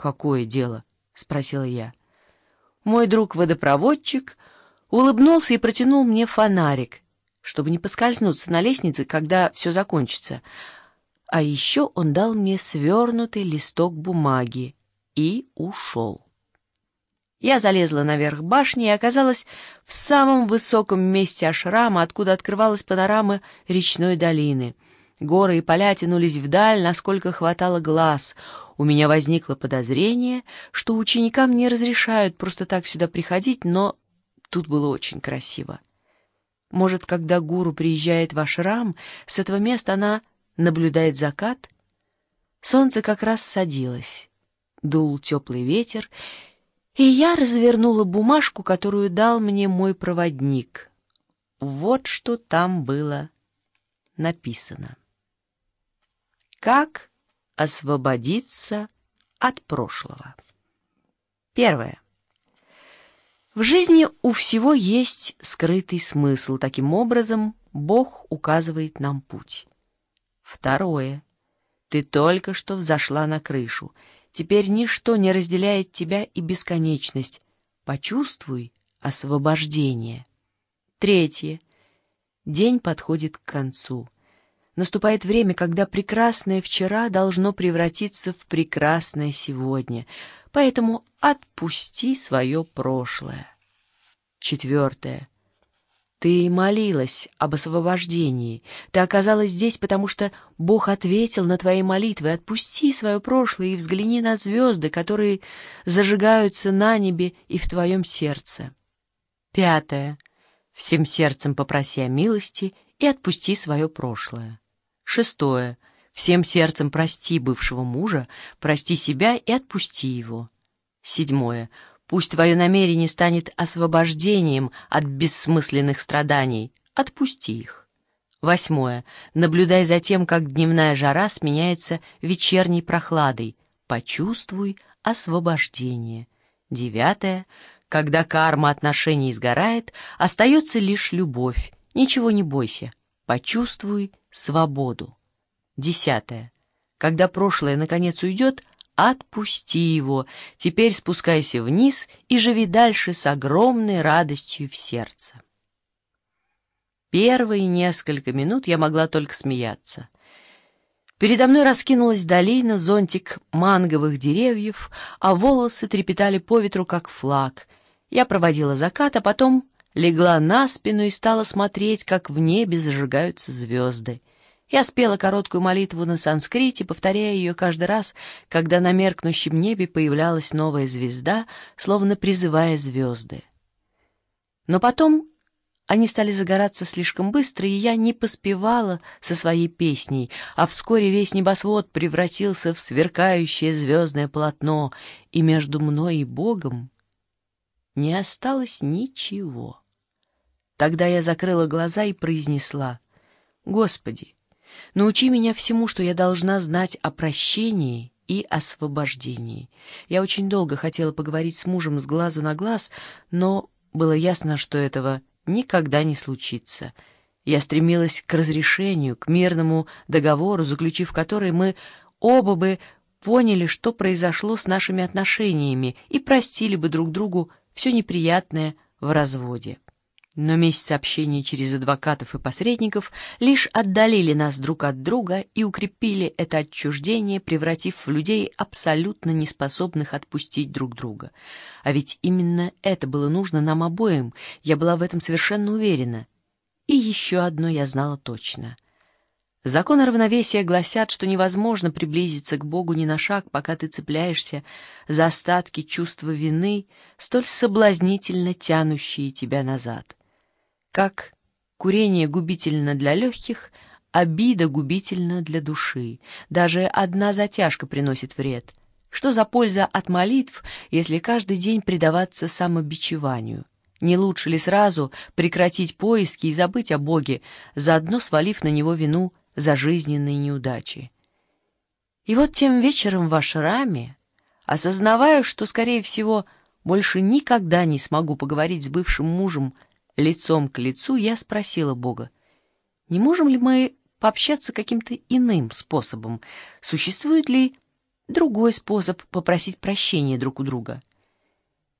«Какое дело?» — спросила я. Мой друг-водопроводчик улыбнулся и протянул мне фонарик, чтобы не поскользнуться на лестнице, когда все закончится. А еще он дал мне свернутый листок бумаги и ушел. Я залезла наверх башни и оказалась в самом высоком месте ашрама, откуда открывалась панорама речной долины. Горы и поля тянулись вдаль, насколько хватало глаз. У меня возникло подозрение, что ученикам не разрешают просто так сюда приходить, но тут было очень красиво. Может, когда гуру приезжает в ашрам, с этого места она наблюдает закат? Солнце как раз садилось. Дул теплый ветер, и я развернула бумажку, которую дал мне мой проводник. Вот что там было написано. Как освободиться от прошлого? Первое. В жизни у всего есть скрытый смысл. Таким образом, Бог указывает нам путь. Второе. Ты только что взошла на крышу. Теперь ничто не разделяет тебя и бесконечность. Почувствуй освобождение. Третье. День подходит к концу. Наступает время, когда прекрасное вчера должно превратиться в прекрасное сегодня. Поэтому отпусти свое прошлое. Четвертое. Ты молилась об освобождении. Ты оказалась здесь, потому что Бог ответил на твои молитвы. Отпусти свое прошлое и взгляни на звезды, которые зажигаются на небе и в твоем сердце. Пятое. Всем сердцем попроси о милости и отпусти свое прошлое. Шестое. Всем сердцем прости бывшего мужа, прости себя и отпусти его. Седьмое. Пусть твое намерение станет освобождением от бессмысленных страданий. Отпусти их. Восьмое. Наблюдай за тем, как дневная жара сменяется вечерней прохладой. Почувствуй освобождение. Девятое. Когда карма отношений сгорает, остается лишь любовь. Ничего не бойся. Почувствуй свободу. Десятое. Когда прошлое наконец уйдет, отпусти его. Теперь спускайся вниз и живи дальше с огромной радостью в сердце. Первые несколько минут я могла только смеяться. Передо мной раскинулась долина, зонтик манговых деревьев, а волосы трепетали по ветру, как флаг. Я проводила закат, а потом легла на спину и стала смотреть, как в небе зажигаются звезды. Я спела короткую молитву на санскрите, повторяя ее каждый раз, когда на меркнущем небе появлялась новая звезда, словно призывая звезды. Но потом они стали загораться слишком быстро, и я не поспевала со своей песней, а вскоре весь небосвод превратился в сверкающее звездное полотно, и между мной и Богом не осталось ничего. Тогда я закрыла глаза и произнесла: «Господи, научи меня всему, что я должна знать о прощении и освобождении». Я очень долго хотела поговорить с мужем с глазу на глаз, но было ясно, что этого никогда не случится. Я стремилась к разрешению, к мирному договору, заключив который, мы оба бы поняли, что произошло с нашими отношениями, и простили бы друг другу все неприятное в разводе. Но месяцы общения через адвокатов и посредников лишь отдалили нас друг от друга и укрепили это отчуждение, превратив в людей абсолютно неспособных отпустить друг друга. А ведь именно это было нужно нам обоим, я была в этом совершенно уверена. И еще одно я знала точно. Законы равновесия гласят, что невозможно приблизиться к Богу ни на шаг, пока ты цепляешься за остатки чувства вины, столь соблазнительно тянущие тебя назад. Как курение губительно для легких, обида губительна для души. Даже одна затяжка приносит вред. Что за польза от молитв, если каждый день предаваться самобичеванию? Не лучше ли сразу прекратить поиски и забыть о Боге, заодно свалив на него вину за жизненные неудачи? И вот тем вечером в ашраме, осознавая, что, скорее всего, больше никогда не смогу поговорить с бывшим мужем лицом к лицу, я спросила Бога: не можем ли мы пообщаться каким-то иным способом? Существует ли другой способ попросить прощения друг у друга.